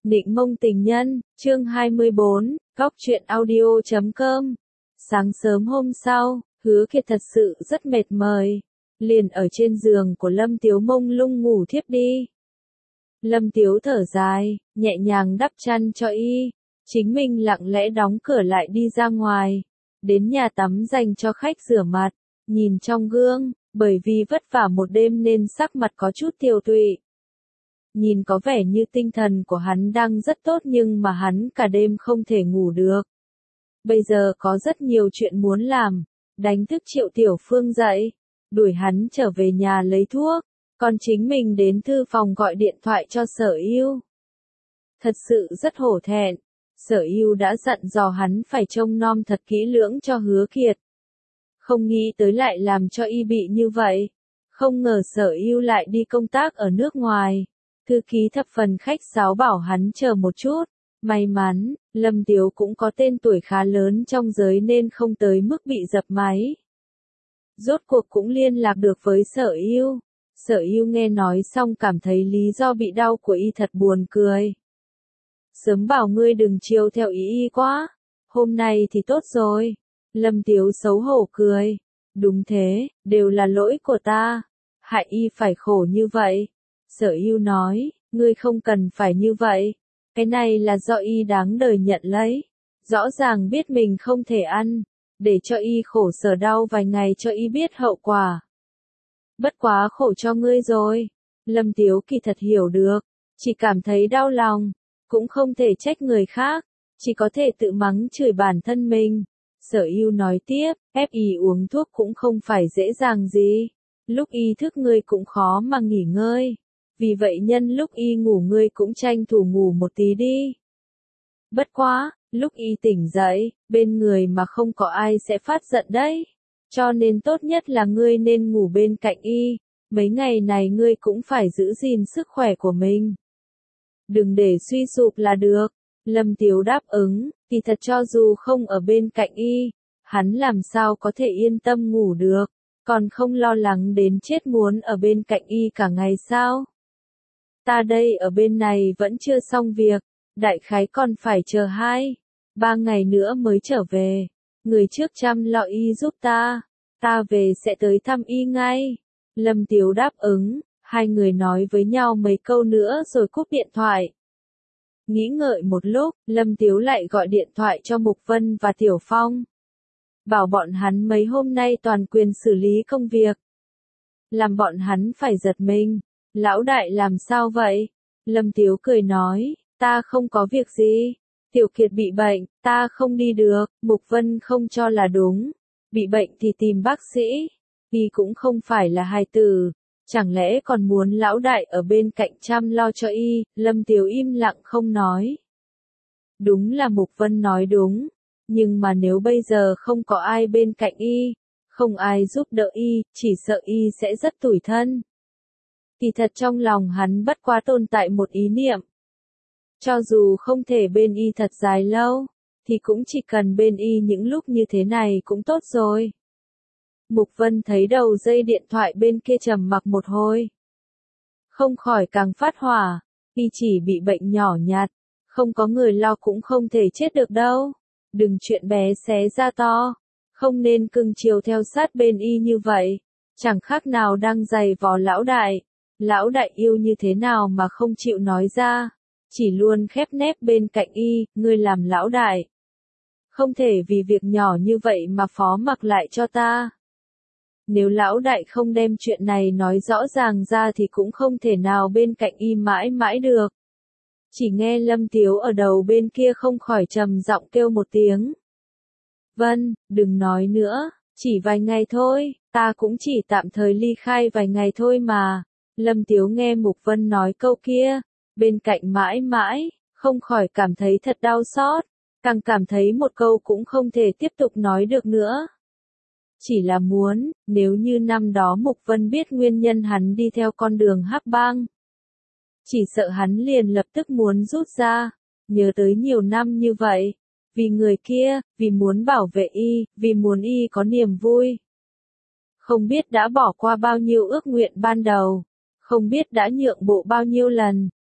Định mông tình nhân, chương 24, Góc truyện audio.com. Sáng sớm hôm sau, Hứa Kiệt thật sự rất mệt mỏi, liền ở trên giường của Lâm Tiếu mông lung ngủ thiếp đi. Lâm Tiếu thở dài, nhẹ nhàng đắp chăn cho y, chính mình lặng lẽ đóng cửa lại đi ra ngoài, đến nhà tắm dành cho khách rửa mặt, nhìn trong gương, bởi vì vất vả một đêm nên sắc mặt có chút tiều tụy. Nhìn có vẻ như tinh thần của hắn đang rất tốt nhưng mà hắn cả đêm không thể ngủ được. Bây giờ có rất nhiều chuyện muốn làm, đánh thức Triệu Tiểu Phương dậy, đuổi hắn trở về nhà lấy thuốc, còn chính mình đến thư phòng gọi điện thoại cho Sở Ưu. Thật sự rất hổ thẹn, Sở Ưu đã dặn dò hắn phải trông nom thật kỹ lưỡng cho Hứa Kiệt. Không nghĩ tới lại làm cho y bị như vậy, không ngờ Sở Ưu lại đi công tác ở nước ngoài. Thư ký thập phần khách sáo bảo hắn chờ một chút, may mắn, Lâm Tiếu cũng có tên tuổi khá lớn trong giới nên không tới mức bị dập máy. Rốt cuộc cũng liên lạc được với Sở Ưu. Sở Ưu nghe nói xong cảm thấy lý do bị đau của y thật buồn cười. Sớm bảo ngươi đừng chiều theo ý y quá, hôm nay thì tốt rồi. Lâm Tiếu xấu hổ cười. Đúng thế, đều là lỗi của ta, hại y phải khổ như vậy. Sở Ưu nói, ngươi không cần phải như vậy, cái này là do y đáng đời nhận lấy, rõ ràng biết mình không thể ăn, để cho y khổ sở đau vài ngày cho y biết hậu quả. Bất quá khổ cho ngươi rồi, Lâm Tiếu kỳ thật hiểu được, chỉ cảm thấy đau lòng, cũng không thể trách người khác, chỉ có thể tự mắng chửi bản thân mình. Sở Ưu nói tiếp, ép y uống thuốc cũng không phải dễ dàng gì, lúc y thức ngươi cũng khó mà nghỉ ngơi. Vì vậy nhân lúc y ngủ ngươi cũng tranh thủ ngủ một tí đi. Bất quá, lúc y tỉnh dậy, bên người mà không có ai sẽ phát giận đấy. Cho nên tốt nhất là ngươi nên ngủ bên cạnh y, mấy ngày này ngươi cũng phải giữ gìn sức khỏe của mình. Đừng để suy sụp là được. Lâm Tiếu đáp ứng, thì thật cho dù không ở bên cạnh y, hắn làm sao có thể yên tâm ngủ được, còn không lo lắng đến chết muốn ở bên cạnh y cả ngày sao? Ta đây ở bên này vẫn chưa xong việc, đại khái còn phải chờ 2-3 ngày nữa mới trở về. Người trước chăm lo y giúp ta về sẽ tới thăm y ngay. Lâm Tiếu đáp ứng, hai người nói với nhau mấy câu nữa rồi cúp điện thoại. Nghĩ ngợi một lúc, Lâm Tiếu lại gọi điện thoại cho Mục Vân và Tiểu Phong. Bảo bọn hắn mấy hôm nay toàn quyền xử lý công việc. Làm bọn hắn phải giật mình. Lão đại làm sao vậy? Lâm Tiếu cười nói, ta không có việc gì. Tiểu Kiệt bị bệnh, ta không đi được. Mục Vân không cho là đúng. Bị bệnh thì tìm bác sĩ. Y cũng không phải là hài tử. Chẳng lẽ còn muốn lão đại ở bên cạnh chăm lo cho y? Lâm Tiếu im lặng không nói. Đúng là Mục Vân nói đúng. Nhưng mà nếu bây giờ không có ai bên cạnh y, không ai giúp đỡ y, chỉ sợ y sẽ rất tủi thân. Kỳ thật trong lòng hắn bất quá tồn tại một ý niệm. Cho dù không thể bên y thật dài lâu, thì cũng chỉ cần bên y những lúc như thế này cũng tốt rồi. Mục Vân thấy đầu dây điện thoại bên kia trầm mặc một hồi. Không khỏi càng phát hỏa, y chỉ bị bệnh nhỏ nhặt, không có người lo cũng không thể chết được đâu. Đừng chuyện bé xé ra to, không nên cưng chiều theo sát bên y như vậy, chẳng khác nào đang giày vò lão đại. Lão đại yêu như thế nào mà không chịu nói ra, chỉ luôn khép nép bên cạnh y, ngươi làm lão đại. Không thể vì việc nhỏ như vậy mà phó mặc lại cho ta. Nếu lão đại không đem chuyện này nói rõ ràng ra thì cũng không thể nào bên cạnh y mãi mãi được. Chỉ nghe Lâm Tiếu ở đầu bên kia không khỏi trầm giọng kêu một tiếng. Vân, đừng nói nữa, chỉ vài ngày thôi, ta cũng chỉ tạm thời ly khai vài ngày thôi mà. Lâm Tiếu nghe Mục Vân nói câu kia, bên cạnh mãi mãi, không khỏi cảm thấy thật đau xót, càng cảm thấy một câu cũng không thể tiếp tục nói được nữa. Chỉ là muốn, nếu như năm đó Mục Vân biết nguyên nhân hắn đi theo con đường hắc bang, chỉ sợ hắn liền lập tức muốn rút ra, nhớ tới nhiều năm như vậy, vì người kia, vì muốn bảo vệ y, vì muốn y có niềm vui. Không biết đã bỏ qua bao nhiêu ước nguyện ban đầu. Không biết đã nhượng bộ bao nhiêu lần,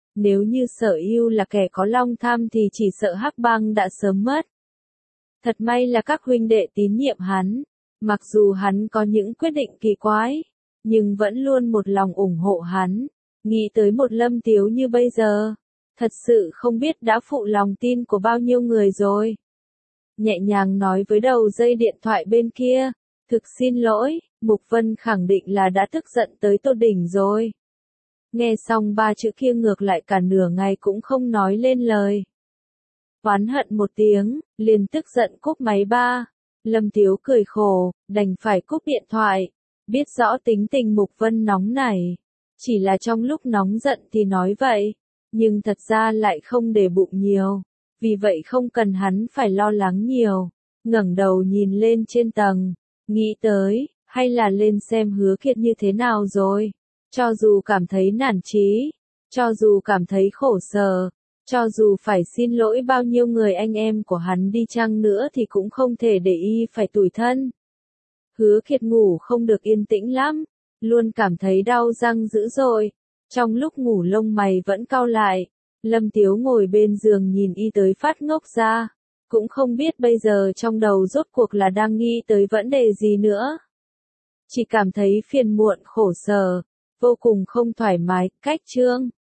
Nếu như Sở Ưu là kẻ có long tham thì chỉ sợ Hắc Bang đã sớm mất. Thật may là các huynh đệ tín nhiệm hắn, mặc dù hắn có những quyết định kỳ quái, nhưng vẫn luôn một lòng ủng hộ hắn. Nghĩ tới một Lâm Tiếu như bây giờ, thật sự không biết đã phụ lòng tin của bao nhiêu người rồi. Nhẹ nhàng nói với đầu dây điện thoại bên kia, thực xin lỗi, Mục Vân khẳng định là đã tức giận tới tột đỉnh rồi. Nghe xong ba chữ kia ngược lại cả nửa ngày cũng không nói lên lời. Oán hận một tiếng, liền tức giận cúp máy ba. Lâm Tiếu cười khổ, đành phải cúp điện thoại. Biết rõ tính tình Mục Vân nóng nảy. Chỉ là trong lúc nóng giận thì nói vậy, nhưng thật ra lại không để bụng nhiều. Vì vậy không cần hắn phải lo lắng nhiều. Ngẩng đầu nhìn lên trên tầng, nghĩ tới, hay là lên xem Hứa Kiệt như thế nào rồi. Cho dù cảm thấy nản chí, cho dù cảm thấy khổ sở, cho dù phải xin lỗi bao nhiêu người anh em của hắn đi chăng nữa thì cũng không thể để y phải tủi thân. Hứa Kiệt ngủ không được yên tĩnh lắm, luôn cảm thấy đau răng dữ dội. Trong lúc ngủ lông mày vẫn cau lại, Lâm Tiếu ngồi bên giường nhìn y tới phát ngốc ra, cũng không biết bây giờ trong đầu rốt cuộc là đang nghĩ tới vấn đề gì nữa. Chỉ cảm thấy phiền muộn khổ sở, vô cùng không thoải mái, cách chương.